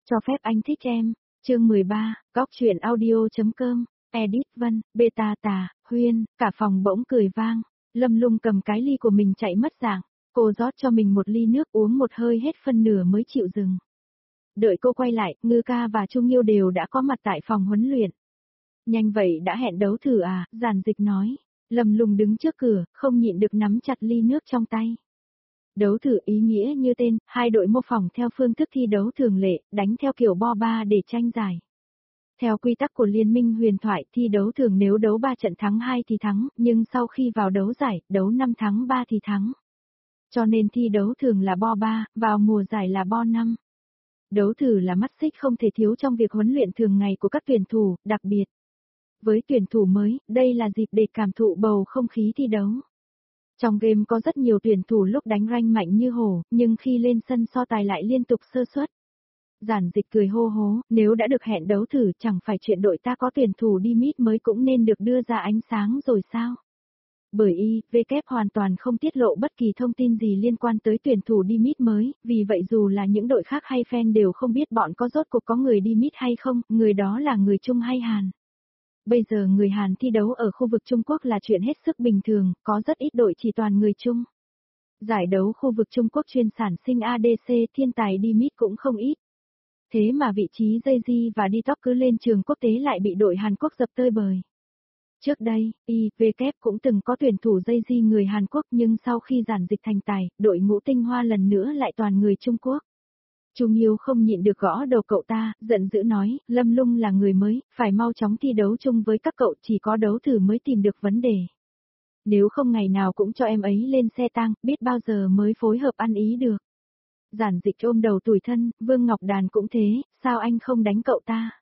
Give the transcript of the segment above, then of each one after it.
Cho phép anh thích em. Chương 13, Góc truyện audio.com, Edit Vân, Beta Tà, Huyên, cả phòng bỗng cười vang. Lâm Lung cầm cái ly của mình chạy mất dạng. Cô rót cho mình một ly nước uống một hơi hết phân nửa mới chịu dừng. Đợi cô quay lại, Ngư ca và Trung Nghiêu đều đã có mặt tại phòng huấn luyện. Nhanh vậy đã hẹn đấu thử à, Giản Dịch nói. Lâm Lung đứng trước cửa, không nhịn được nắm chặt ly nước trong tay. Đấu thử ý nghĩa như tên, hai đội mô phỏng theo phương thức thi đấu thường lệ, đánh theo kiểu bo ba để tranh giải. Theo quy tắc của Liên minh huyền thoại, thi đấu thường nếu đấu 3 trận thắng 2 thì thắng, nhưng sau khi vào đấu giải, đấu 5 thắng 3 thì thắng. Cho nên thi đấu thường là bo 3, vào mùa giải là bo 5. Đấu thử là mắt xích không thể thiếu trong việc huấn luyện thường ngày của các tuyển thủ, đặc biệt. Với tuyển thủ mới, đây là dịp để cảm thụ bầu không khí thi đấu. Trong game có rất nhiều tuyển thủ lúc đánh rank mạnh như hổ, nhưng khi lên sân so tài lại liên tục sơ suất. Giản Dịch cười hô hố, nếu đã được hẹn đấu thử chẳng phải chuyện đội ta có tuyển thủ đi mid mới cũng nên được đưa ra ánh sáng rồi sao? Bởi IVK hoàn toàn không tiết lộ bất kỳ thông tin gì liên quan tới tuyển thủ đi mid mới, vì vậy dù là những đội khác hay fan đều không biết bọn có rốt cuộc có người đi mid hay không, người đó là người Trung hay Hàn. Bây giờ người Hàn thi đấu ở khu vực Trung Quốc là chuyện hết sức bình thường, có rất ít đội chỉ toàn người Trung. Giải đấu khu vực Trung Quốc chuyên sản sinh ADC thiên tài đi mid cũng không ít. Thế mà vị trí Jay-Z và Detox cứ lên trường quốc tế lại bị đội Hàn Quốc dập tơi bời. Trước đây, IVK cũng từng có tuyển thủ Jay-Z người Hàn Quốc nhưng sau khi Giản Dịch thành tài, đội ngũ tinh hoa lần nữa lại toàn người Trung Quốc. Trung Nghiêu không nhịn được gõ đầu cậu ta, giận dữ nói, Lâm Lung là người mới, phải mau chóng thi đấu chung với các cậu, chỉ có đấu thử mới tìm được vấn đề. Nếu không ngày nào cũng cho em ấy lên xe tang, biết bao giờ mới phối hợp ăn ý được. Giản Dịch ôm đầu tủi thân, Vương Ngọc Đàn cũng thế, sao anh không đánh cậu ta?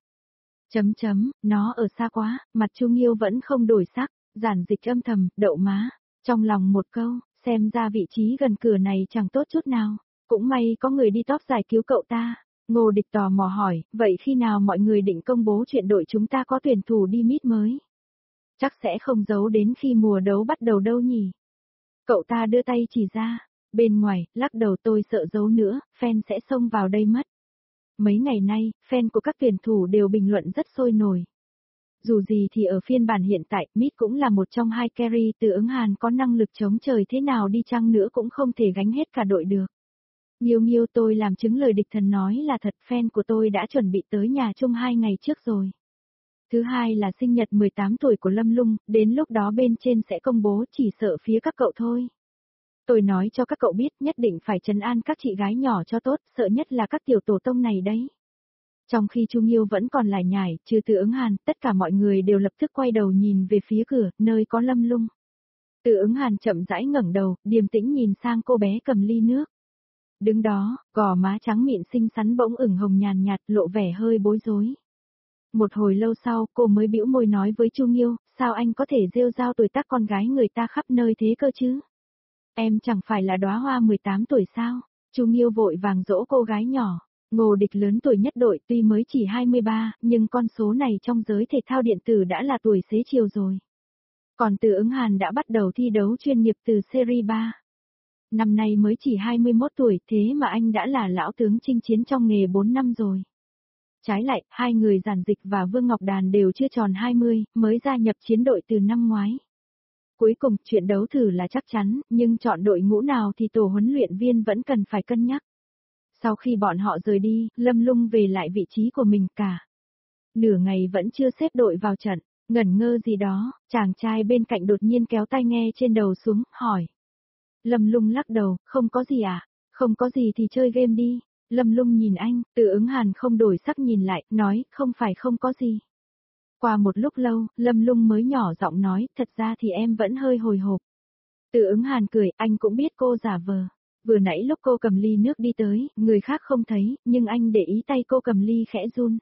Nó ở xa quá, mặt Trung Nghiêu vẫn không đổi sắc, Giản Dịch âm thầm, đậu má, trong lòng một câu, xem ra vị trí gần cửa này chẳng tốt chút nào. Cũng may có người đi top giải cứu cậu ta. Ngô Địch tò mò hỏi, vậy khi nào mọi người định công bố chuyện đội chúng ta có tuyển thủ đi mid mới? Chắc sẽ không giấu đến khi mùa đấu bắt đầu đâu nhỉ? Cậu ta đưa tay chỉ ra. Bên ngoài, lắc đầu tôi sợ giấu nữa, fan sẽ xông vào đây mất. Mấy ngày nay, fan của các tuyển thủ đều bình luận rất sôi nổi. Dù gì thì ở phiên bản hiện tại, mid cũng là một trong hai carry Từ Ứng Hàn có năng lực chống trời thế nào đi chăng nữa cũng không thể gánh hết cả đội được. Nghiêu tôi làm chứng lời địch thần nói là thật, fan của tôi đã chuẩn bị tới nhà chung 2 ngày trước rồi. Thứ hai là sinh nhật 18 tuổi của Lâm Lung, đến lúc đó bên trên sẽ công bố, chỉ sợ phía các cậu thôi. Tôi nói cho các cậu biết nhất định phải trấn an các chị gái nhỏ cho tốt, sợ nhất là các tiểu tổ tông này đấy. Trong khi Trung Nghiêu vẫn còn lải nhải, trừ Từ Ứng Hàn, tất cả mọi người đều lập tức quay đầu nhìn về phía cửa, nơi có Lâm Lung. Từ Ứng Hàn chậm rãi ngẩng đầu, điềm tĩnh nhìn sang cô bé cầm ly nước. Đứng đó, gò má trắng mịn xinh xắn bỗng ửng hồng nhàn nhạt, lộ vẻ hơi bối rối. Một hồi lâu sau, cô mới bĩu môi nói với Chu Nghiêu, sao anh có thể rêu rao tuổi tác con gái người ta khắp nơi thế cơ chứ? Em chẳng phải là đóa hoa 18 tuổi sao? Chu Nghiêu vội vàng dỗ cô gái nhỏ. Ngô Địch lớn tuổi nhất đội tuy mới chỉ 23, nhưng con số này trong giới thể thao điện tử đã là tuổi xế chiều rồi. Còn Từ Ứng Hàn đã bắt đầu thi đấu chuyên nghiệp từ Series 3. Năm nay mới chỉ 21 tuổi, thế mà anh đã là lão tướng chinh chiến trong nghề 4 năm rồi. Trái lại, hai người Giản Dịch và Vương Ngọc Đàn đều chưa tròn 20, mới gia nhập chiến đội từ năm ngoái. Cuối cùng, chuyện đấu thử là chắc chắn, nhưng chọn đội ngũ nào thì tổ huấn luyện viên vẫn cần phải cân nhắc. Sau khi bọn họ rời đi, Lâm Lung về lại vị trí của mình cả. Nửa ngày vẫn chưa xếp đội vào trận, ngẩn ngơ gì đó, chàng trai bên cạnh đột nhiên kéo tai nghe trên đầu xuống, hỏi. Lâm Lung lắc đầu, không có gì à? Không có gì thì chơi game đi. Lâm Lung nhìn anh, Từ Ứng Hàn không đổi sắc nhìn lại, nói, không phải không có gì. Qua một lúc lâu, Lâm Lung mới nhỏ giọng nói, thật ra thì em vẫn hơi hồi hộp. Từ Ứng Hàn cười, anh cũng biết cô giả vờ. Vừa nãy lúc cô cầm ly nước đi tới, người khác không thấy, nhưng anh để ý tay cô cầm ly khẽ run.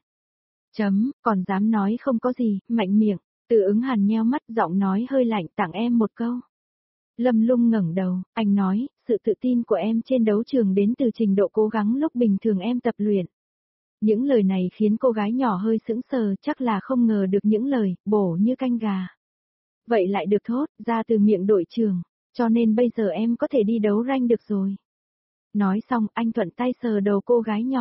Còn dám nói không có gì, mạnh miệng. Từ Ứng Hàn nheo mắt, giọng nói hơi lạnh, tặng em một câu. Lâm Lung ngẩng đầu, anh nói, sự tự tin của em trên đấu trường đến từ trình độ cố gắng lúc bình thường em tập luyện. Những lời này khiến cô gái nhỏ hơi sững sờ, chắc là không ngờ được những lời, bổ như canh gà. Vậy lại được thốt, ra từ miệng đội trưởng, cho nên bây giờ em có thể đi đấu rank được rồi. Nói xong, anh thuận tay sờ đầu cô gái nhỏ.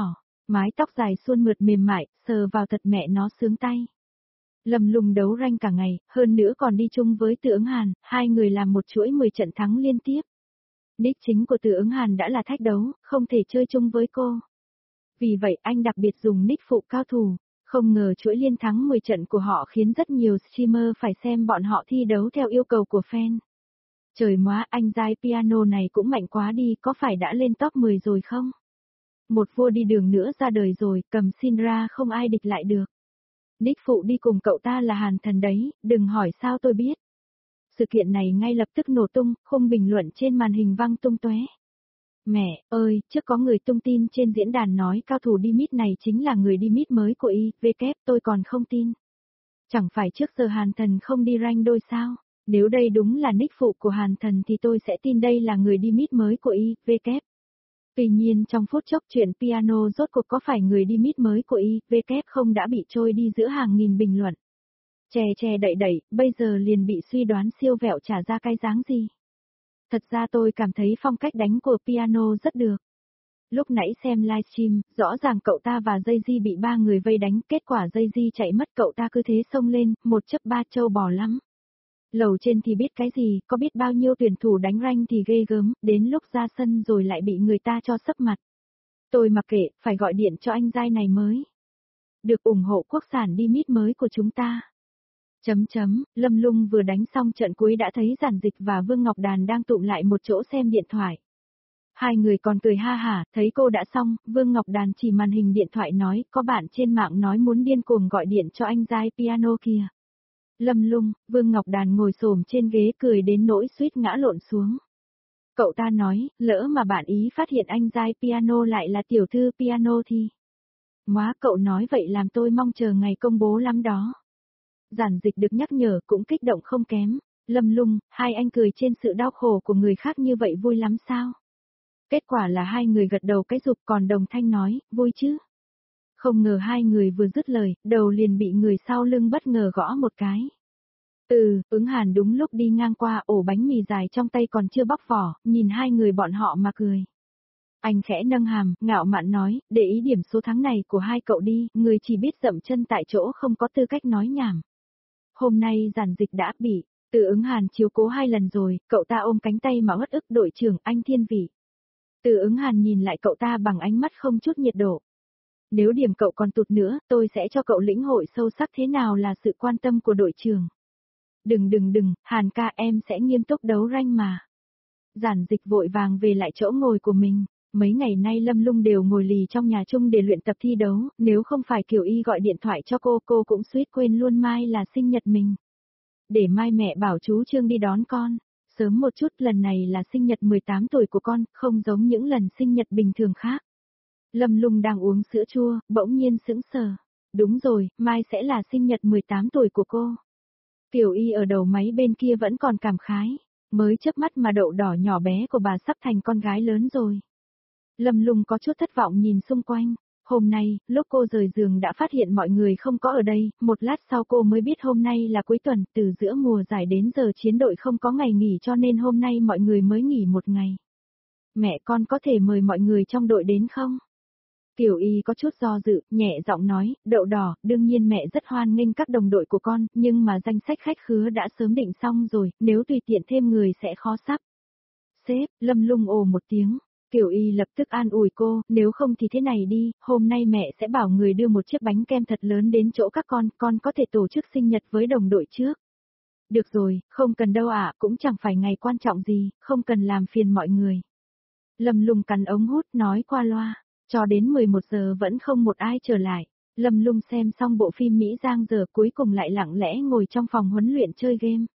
Mái tóc dài suôn mượt mềm mại, sờ vào thật mẹ nó sướng tay. Lâm Lung đấu rank cả ngày, hơn nữa còn đi chung với Từ Ứng Hàn, hai người làm một chuỗi 10 trận thắng liên tiếp. Nick chính của Từ Ứng Hàn đã là thách đấu, không thể chơi chung với cô. Vì vậy anh đặc biệt dùng nick phụ cao thủ. Không ngờ chuỗi liên thắng 10 trận của họ khiến rất nhiều streamer phải xem bọn họ thi đấu theo yêu cầu của fan. Trời móa, anh giai piano này cũng mạnh quá đi, có phải đã lên top 10 rồi không? Một vua đi đường nữa ra đời rồi, cầm xin ra không ai địch lại được. Nick phụ đi cùng cậu ta là Hàn Thần đấy, đừng hỏi sao tôi biết. Sự kiện này ngay lập tức nổ tung, khung bình luận trên màn hình văng tung tóe. Mẹ ơi, trước có người tung tin trên diễn đàn nói cao thủ đi mid này chính là người đi mid mới của IVK, tôi còn không tin. Chẳng phải trước giờ Hàn Thần không đi rank đôi sao? Nếu đây đúng là nick phụ của Hàn Thần thì tôi sẽ tin đây là người đi mid mới của IVK. Tuy nhiên trong phút chốc chuyện piano rốt cuộc có phải người đi mid mới của IVK không đã bị trôi đi giữa hàng nghìn bình luận. Che đậy đẩy, bây giờ liền bị suy đoán siêu vẹo trả ra cái dáng gì. Thật ra tôi cảm thấy phong cách đánh của piano rất được. Lúc nãy xem livestream, rõ ràng cậu ta và Jay-Z bị ba người vây đánh, kết quả Jay-Z chạy mất cậu ta cứ thế xông lên, một chấp ba trâu bò lắm. Lầu trên thì biết cái gì, có biết bao nhiêu tuyển thủ đánh rank thì ghê gớm, đến lúc ra sân rồi lại bị người ta cho sấp mặt. Tôi mặc kệ, phải gọi điện cho anh giai này mới. Được ủng hộ quốc sản đi mid mới của chúng ta. Lâm Lung vừa đánh xong trận cuối đã thấy Giản Dịch và Vương Ngọc Đàn đang tụm lại một chỗ xem điện thoại. Hai người còn cười ha hả, thấy cô đã xong, Vương Ngọc Đàn chỉ màn hình điện thoại nói, có bạn trên mạng nói muốn điên cuồng gọi điện cho anh giai piano kia. Lâm Lung, Vương Ngọc Đàn ngồi xổm trên ghế cười đến nỗi suýt ngã lộn xuống. Cậu ta nói, lỡ mà bạn ý phát hiện anh giai piano lại là tiểu thư piano thì... Móa cậu nói vậy làm tôi mong chờ ngày công bố lắm đó. Giản Dịch được nhắc nhở cũng kích động không kém. Lâm Lung, hai anh cười trên sự đau khổ của người khác như vậy vui lắm sao? Kết quả là hai người gật đầu cái rụp còn Đồng Thanh nói, vui chứ? Không ngờ hai người vừa dứt lời, đầu liền bị người sau lưng bất ngờ gõ một cái. Ứng Hàn đúng lúc đi ngang qua ổ bánh mì dài trong tay còn chưa bóc vỏ, nhìn hai người bọn họ mà cười. Anh khẽ nâng hàm, ngạo mạn nói, để ý điểm số thắng này của hai cậu đi, người chỉ biết dậm chân tại chỗ không có tư cách nói nhảm. Hôm nay Giản Dịch đã bị, Từ Ứng Hàn chiếu cố 2 lần rồi, cậu ta ôm cánh tay mà uất ức đội trưởng anh thiên vị. Từ Ứng Hàn nhìn lại cậu ta bằng ánh mắt không chút nhiệt độ. Nếu điểm cậu còn tụt nữa, tôi sẽ cho cậu lĩnh hội sâu sắc thế nào là sự quan tâm của đội trưởng. Đừng, Hàn ca em sẽ nghiêm túc đấu rank mà. Giản Dịch vội vàng về lại chỗ ngồi của mình. Mấy ngày nay Lâm Lung đều ngồi lì trong nhà chung để luyện tập thi đấu, nếu không phải Kiều Y gọi điện thoại cho cô cũng suýt quên luôn mai là sinh nhật mình. Để mai mẹ bảo chú Trương đi đón con, sớm một chút, lần này là sinh nhật 18 tuổi của con, không giống những lần sinh nhật bình thường khác. Lâm Lung đang uống sữa chua, bỗng nhiên sững sờ. Đúng rồi, mai sẽ là sinh nhật 18 tuổi của cô. Kiều Y ở đầu máy bên kia vẫn còn cảm khái, mới chớp mắt mà đậu đỏ nhỏ bé của bà sắp thành con gái lớn rồi. Lâm Lung có chút thất vọng nhìn xung quanh. Hôm nay, lúc cô rời giường đã phát hiện mọi người không có ở đây, một lát sau cô mới biết hôm nay là cuối tuần, từ giữa mùa giải đến giờ chiến đội không có ngày nghỉ cho nên hôm nay mọi người mới nghỉ một ngày. Mẹ con có thể mời mọi người trong đội đến không? Kiều Y có chút do dự, nhẹ giọng nói, đậu đỏ, đương nhiên mẹ rất hoan nghênh các đồng đội của con, nhưng mà danh sách khách khứa đã sớm định xong rồi, nếu tùy tiện thêm người sẽ khó sắp. Sếp, Lâm Lung ồ một tiếng. Kiều Y lập tức an ủi cô, nếu không thì thế này đi, hôm nay mẹ sẽ bảo người đưa một chiếc bánh kem thật lớn đến chỗ các con có thể tổ chức sinh nhật với đồng đội trước. Được rồi, không cần đâu ạ, cũng chẳng phải ngày quan trọng gì, không cần làm phiền mọi người. Lâm Lung cắn ống hút nói qua loa, cho đến 11 giờ vẫn không một ai trở lại. Lâm Lung xem xong bộ phim Mỹ Giang giờ cuối cùng lại lặng lẽ ngồi trong phòng huấn luyện chơi game.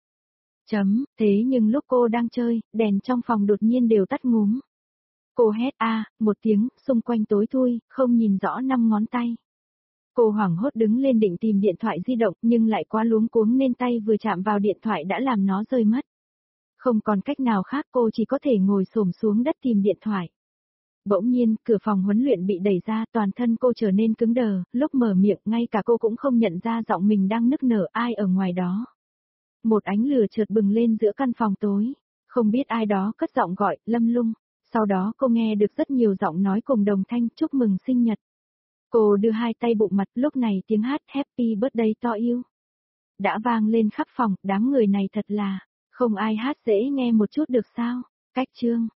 Thế nhưng lúc cô đang chơi, đèn trong phòng đột nhiên đều tắt ngúm. Cô hét một tiếng, xung quanh tối thui, không nhìn rõ 5 ngón tay. Cô hoảng hốt đứng lên định tìm điện thoại di động nhưng lại quá luống cuống nên tay vừa chạm vào điện thoại đã làm nó rơi mất. Không còn cách nào khác cô chỉ có thể ngồi xổm xuống đất tìm điện thoại. Bỗng nhiên, cửa phòng huấn luyện bị đẩy ra, toàn thân cô trở nên cứng đờ, lúc mở miệng ngay cả cô cũng không nhận ra giọng mình đang nức nở ai ở ngoài đó. Một ánh lửa chợt bừng lên giữa căn phòng tối, không biết ai đó cất giọng gọi, Lâm Lung. Sau đó cô nghe được rất nhiều giọng nói cùng đồng thanh chúc mừng sinh nhật. Cô đưa hai tay bụng mặt, lúc này tiếng hát Happy Birthday to you đã vang lên khắp phòng, đám người này thật là, không ai hát dễ nghe một chút được sao? Cách chương